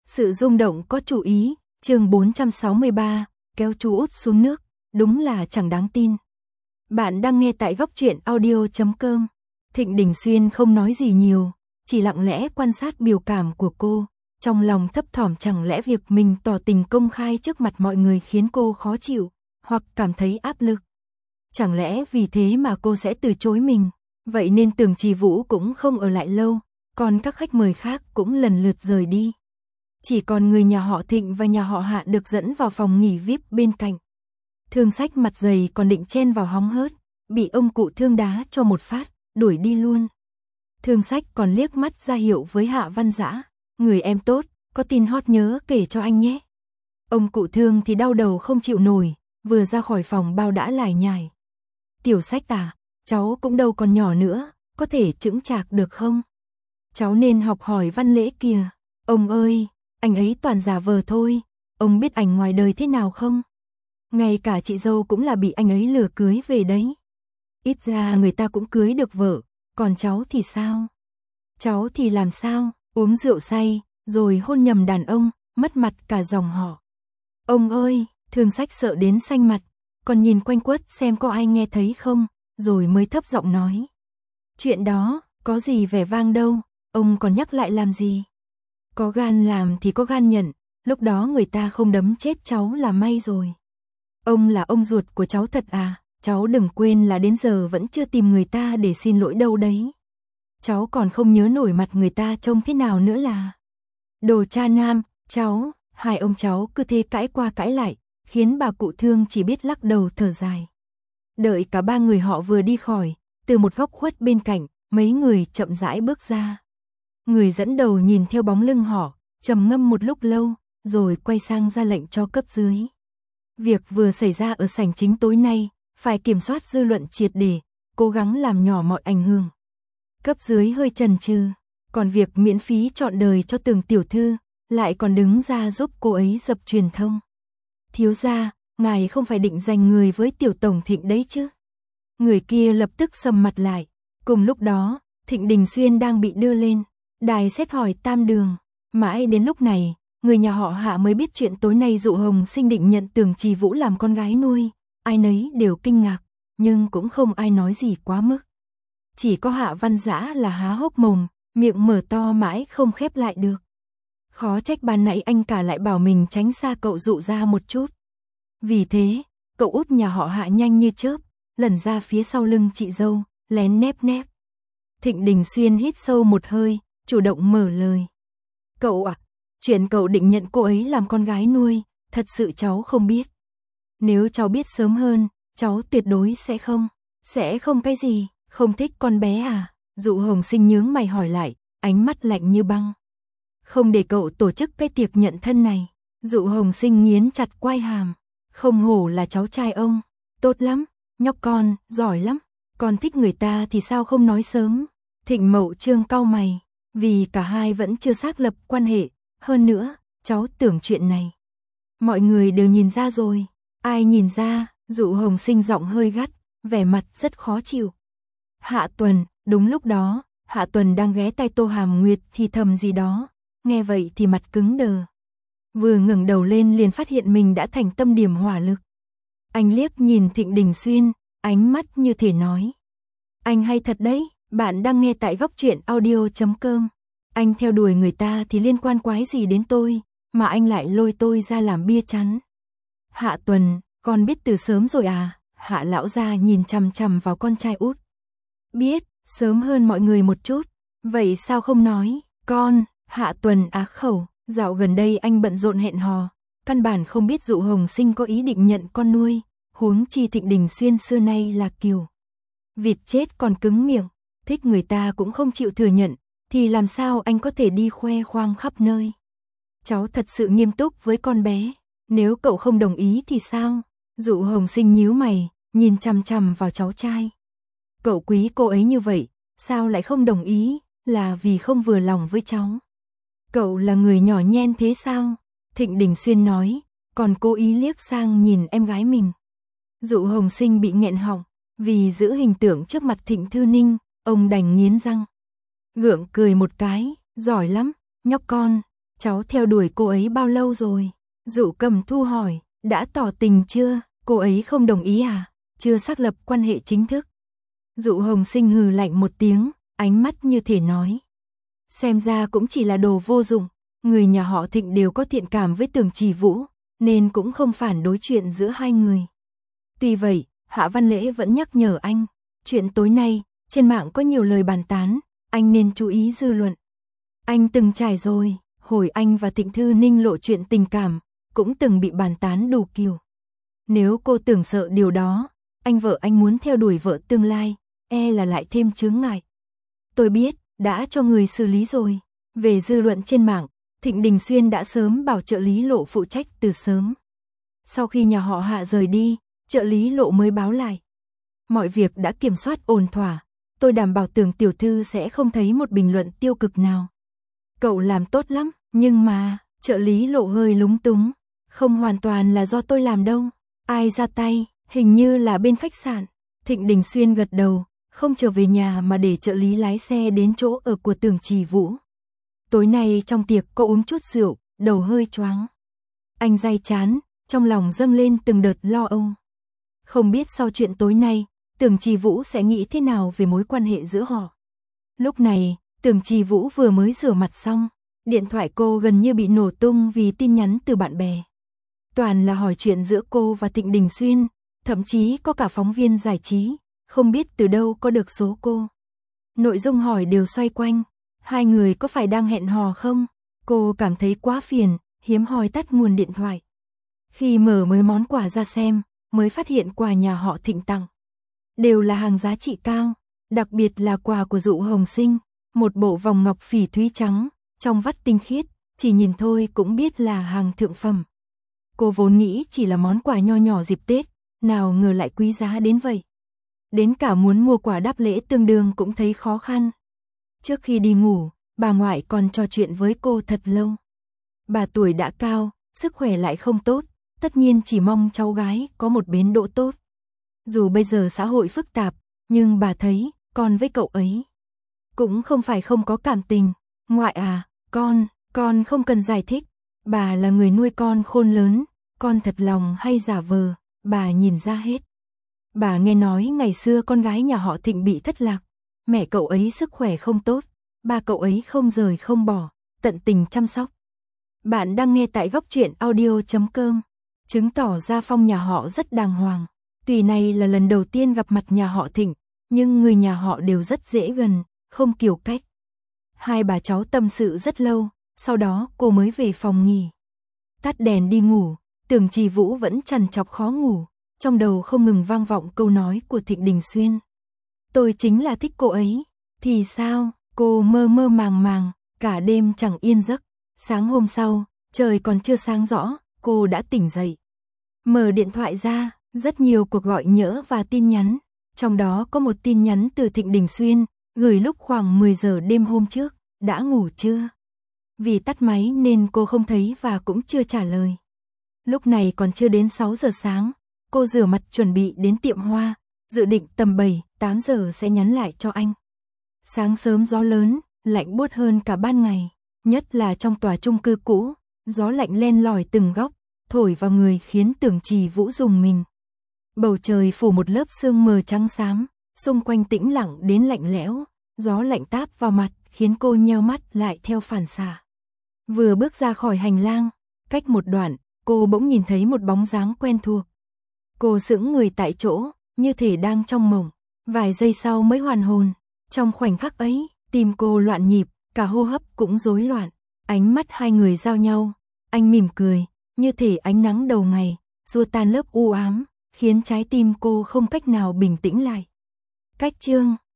Sự rung động có chủ ý, chương 463, kéo chú út xuống nước, đúng là chẳng đáng tin. Bạn đang nghe tại góc truyện audio.com. Thịnh Đình Xuyên không nói gì nhiều, chỉ lặng lẽ quan sát biểu cảm của cô, trong lòng thấp thỏm chẳng lẽ việc mình tỏ tình công khai trước mặt mọi người khiến cô khó chịu, hoặc cảm thấy áp lực. Chẳng lẽ vì thế mà cô sẽ từ chối mình, vậy nên Tưởng Trì Vũ cũng không ở lại lâu, còn các khách mời khác cũng lần lượt rời đi. Chỉ còn người nhà họ Thịnh và nhà họ Hạ được dẫn vào phòng nghỉ VIP bên cạnh. Thương Sách mặt dày còn định chen vào hóng hớt, bị ông cụ Thương đá cho một phát, đuổi đi luôn. Thương Sách còn liếc mắt ra hiệu với Hạ Văn Dã, người em tốt, có tin hot nhớ kể cho anh nhé. Ông cụ Thương thì đau đầu không chịu nổi, vừa ra khỏi phòng bao đã lải nhải. Tiểu Sách à, cháu cũng đâu còn nhỏ nữa, có thể chững chạc được không? Cháu nên học hỏi văn lễ kìa. Ông ơi, anh ấy toàn giả vờ thôi, ông biết ảnh ngoài đời thế nào không? Ngay cả chị dâu cũng là bị anh ấy lừa cưới về đấy. Ít ra người ta cũng cưới được vợ, còn cháu thì sao? Cháu thì làm sao? Uống rượu say, rồi hôn nhầm đàn ông, mất mặt cả dòng họ. Ông ơi, Thương Sách sợ đến xanh mặt, còn nhìn quanh quất xem có ai nghe thấy không, rồi mới thấp giọng nói. Chuyện đó, có gì vẻ vang đâu, ông còn nhắc lại làm gì? Có gan làm thì có gan nhận, lúc đó người ta không đấm chết cháu là may rồi. Ông là ông ruột của cháu thật à, cháu đừng quên là đến giờ vẫn chưa tìm người ta để xin lỗi đâu đấy. Cháu còn không nhớ nổi mặt người ta trông thế nào nữa là. Đồ cha nam, cháu, hai ông cháu cứ thế cãi qua cãi lại, khiến bà cụ Thương chỉ biết lắc đầu thở dài. Đợi cả ba người họ vừa đi khỏi, từ một góc khuất bên cạnh, mấy người chậm rãi bước ra. Người dẫn đầu nhìn theo bóng lưng họ, trầm ngâm một lúc lâu, rồi quay sang ra lệnh cho cấp dưới. Việc vừa xảy ra ở sảnh chính tối nay, phải kiểm soát dư luận triệt để, cố gắng làm nhỏ mọi ảnh hưởng. Cấp dưới hơi chần chừ, còn việc miễn phí trọn đời cho Tường tiểu thư, lại còn đứng ra giúp cô ấy dập truyền thông. Thiếu gia, ngài không phải định giành người với tiểu tổng Thịnh đấy chứ? Người kia lập tức sầm mặt lại. Cùng lúc đó, Thịnh Đình Xuyên đang bị đưa lên đài xét hỏi tam đường. Mãi đến lúc này, người nhà họ Hạ mới biết chuyện tối nay Dụ Hồng Sinh định nhận Tưởng Trì Vũ làm con gái nuôi. Ai nấy đều kinh ngạc, nhưng cũng không ai nói gì quá mức. Chỉ có Hạ Văn Dã là há hốc mồm, miệng mở to mãi không khép lại được. Khó trách ban nãy anh cả lại bảo mình tránh xa cậu Dụ ra một chút. Vì thế, cậu út nhà họ Hạ nhanh như chớp, lẩn ra phía sau lưng chị dâu, lén nép nép. Thịnh Đình Xuyên hít sâu một hơi, chủ động mở lời. Cậu à, chuyện cậu định nhận cô ấy làm con gái nuôi, thật sự cháu không biết. Nếu cháu biết sớm hơn, cháu tuyệt đối sẽ không. Sẽ không cái gì, không thích con bé à? Dụ Hồng Sinh nhướng mày hỏi lại, ánh mắt lạnh như băng. Không để cậu tổ chức cái tiệc nhận thân này. Dụ Hồng Sinh nghiến chặt quai hàm. Không hổ là cháu trai ông. Tốt lắm, nhóc con, giỏi lắm. Còn thích người ta thì sao không nói sớm? Thịnh Mậu Trương cau mày. Vì cả hai vẫn chưa xác lập quan hệ. Hơn nữa, cháu tưởng chuyện này mọi người đều nhìn ra rồi. Ai nhìn ra? Dụ Hồng Sinh giọng hơi gắt, vẻ mặt rất khó chịu. Hạ Tuần, đúng lúc đó, Hạ Tuần đang ghé tai Tô Hàm Nguyệt thì thầm gì đó, nghe vậy thì mặt cứng đờ. Vừa ngẩng đầu lên liền phát hiện mình đã thành tâm điểm hỏa lực. Anh liếc nhìn Thịnh Đình Xuyên, ánh mắt như thể nói. Anh hay thật đấy, bạn đang nghe tại góc truyện audio.com. Anh theo đuổi người ta thì liên quan quái gì đến tôi, mà anh lại lôi tôi ra làm bia chắn. Hạ Tuần, con biết từ sớm rồi à? Hạ lão gia nhìn chằm chằm vào con trai út. Biết, sớm hơn mọi người một chút. Vậy sao không nói? Con, Hạ Tuần á khẩu, dạo gần đây anh bận rộn hẹn hò, căn bản không biết Dụ Hồng Sinh có ý định nhận con nuôi, huống chi Thịnh Đình Xuyên xưa nay là kiều vịt chết còn cứng miệng, thích người ta cũng không chịu thừa nhận, thì làm sao anh có thể đi khoe khoang khắp nơi? Cháu thật sự nghiêm túc với con bé, nếu cậu không đồng ý thì sao? Dụ Hồng Sinh nhíu mày, nhìn chằm chằm vào cháu trai. Cậu quý cô ấy như vậy, sao lại không đồng ý, là vì không vừa lòng với cháu? Cậu là người nhỏ nhen thế sao? Thịnh Đình Xuyên nói, còn cố ý liếc sang nhìn em gái mình. Dụ Hồng Sinh bị nghẹn họng, vì giữ hình tượng trước mặt Thịnh Thư Ninh, ông đành nghiến răng. Gượng cười một cái, giỏi lắm, nhóc con, cháu theo đuổi cô ấy bao lâu rồi? Dụ Cầm Thu hỏi, đã tỏ tình chưa? Cô ấy không đồng ý à? Chưa xác lập quan hệ chính thức. Dụ Hồng Sinh hừ lạnh một tiếng, ánh mắt như thể nói. Xem ra cũng chỉ là đồ vô dụng, người nhà họ Thịnh đều có thiện cảm với Tưởng Trì Vũ, nên cũng không phản đối chuyện giữa hai người. Tuy vậy, Hạ Văn Lễ vẫn nhắc nhở anh, chuyện tối nay, trên mạng có nhiều lời bàn tán, anh nên chú ý dư luận. Anh từng trải rồi, hồi anh và Thịnh Thư Ninh lộ chuyện tình cảm, cũng từng bị bàn tán đủ kiểu. Nếu cô tưởng sợ điều đó, anh vợ anh muốn theo đuổi vợ tương lai, e là lại thêm chướng ngại. Tôi biết, đã cho người xử lý rồi. Về dư luận trên mạng, Thịnh Đình Xuyên đã sớm bảo trợ lý Lộ phụ trách từ sớm. Sau khi nhà họ Hạ rời đi, trợ lý Lộ mới báo lại. Mọi việc đã kiểm soát ổn thỏa, tôi đảm bảo Tưởng tiểu thư sẽ không thấy một bình luận tiêu cực nào. Cậu làm tốt lắm, nhưng mà, trợ lý Lộ hơi lúng túng. Không hoàn toàn là do tôi làm đâu. Ai ra tay, hình như là bên khách sạn. Thịnh Đình Xuyên gật đầu, không trở về nhà mà để trợ lý lái xe đến chỗ ở của Tưởng Trì Vũ. Tối nay trong tiệc có uống chút rượu, đầu hơi choáng. Anh day chán, trong lòng dâng lên từng đợt lo âu. Không biết sau chuyện tối nay, Tưởng Trì Vũ sẽ nghĩ thế nào về mối quan hệ giữa họ. Lúc này, Tưởng Trì Vũ vừa mới rửa mặt xong, điện thoại cô gần như bị nổ tung vì tin nhắn từ bạn bè. Toàn là hỏi chuyện giữa cô và Thịnh Đình Xuyên, thậm chí có cả phóng viên giải trí, không biết từ đâu có được số cô. Nội dung hỏi đều xoay quanh, hai người có phải đang hẹn hò không? Cô cảm thấy quá phiền, hiếm hoi tắt nguồn điện thoại. Khi mở mấy món quà ra xem, mới phát hiện quà nhà họ Thịnh tặng. Đều là hàng giá trị cao, đặc biệt là quà của Dụ Hồng Sinh, một bộ vòng ngọc phỉ thúy trắng, trong vắt tinh khiết, chỉ nhìn thôi cũng biết là hàng thượng phẩm. Cô vốn nghĩ chỉ là món quà nho nhỏ dịp Tết, nào ngờ lại quý giá đến vậy. Đến cả muốn mua quà đáp lễ tương đương cũng thấy khó khăn. Trước khi đi ngủ, bà ngoại còn trò chuyện với cô thật lâu. Bà tuổi đã cao, sức khỏe lại không tốt, tất nhiên chỉ mong cháu gái có một bến đỗ tốt. Dù bây giờ xã hội phức tạp, nhưng bà thấy, con với cậu ấy cũng không phải không có cảm tình. Ngoại à, con không cần giải thích. Bà là người nuôi con khôn lớn, con thật lòng hay giả vờ, bà nhìn ra hết. Bà nghe nói ngày xưa con gái nhà họ Thịnh bị thất lạc, mẹ cậu ấy sức khỏe không tốt, ba cậu ấy không rời không bỏ, tận tình chăm sóc. Bạn đang nghe tại Góc Truyện Audio.com, chứng tỏ gia phong nhà họ rất đàng hoàng. Tuy này là lần đầu tiên gặp mặt nhà họ Thịnh, nhưng người nhà họ đều rất dễ gần, không kiêu cách. Hai bà cháu tâm sự rất lâu, sau đó cô mới về phòng nghỉ. Tắt đèn đi ngủ, Tưởng Trì Vũ vẫn trằn trọc khó ngủ, trong đầu không ngừng vang vọng câu nói của Thịnh Đình Xuyên. Tôi chính là thích cô ấy, thì sao? Cô mơ mơ màng màng, cả đêm chẳng yên giấc. Sáng hôm sau, trời còn chưa sáng rõ, cô đã tỉnh dậy. Mở điện thoại ra, rất nhiều cuộc gọi nhỡ và tin nhắn, trong đó có một tin nhắn từ Thịnh Đình Xuyên, gửi lúc khoảng 10 giờ đêm hôm trước, đã ngủ chưa? Vì tắt máy nên cô không thấy và cũng chưa trả lời. Lúc này còn chưa đến 6 giờ sáng, cô rửa mặt chuẩn bị đến tiệm hoa, dự định tầm 7-8 giờ sẽ nhắn lại cho anh. Sáng sớm gió lớn, lạnh buốt hơn cả ban ngày, nhất là trong tòa chung cư cũ, gió lạnh len lỏi từng góc, thổi vào người khiến Tưởng Trì Vũ rùng mình. Bầu trời phủ một lớp sương mờ trắng xám, xung quanh tĩnh lặng đến lạnh lẽo, gió lạnh táp vào mặt khiến cô nheo mắt lại theo phản xạ. Vừa bước ra khỏi hành lang, cách một đoạn, cô bỗng nhìn thấy một bóng dáng quen thuộc. Cô sững người tại chỗ, như thể đang trong mộng, vài giây sau mới hoàn hồn. Trong khoảnh khắc ấy, tim cô loạn nhịp, cả hô hấp cũng rối loạn. Ánh mắt hai người giao nhau, anh mỉm cười, như thể ánh nắng đầu ngày, xua tan lớp u ám, khiến trái tim cô không cách nào bình tĩnh lại. Cách chương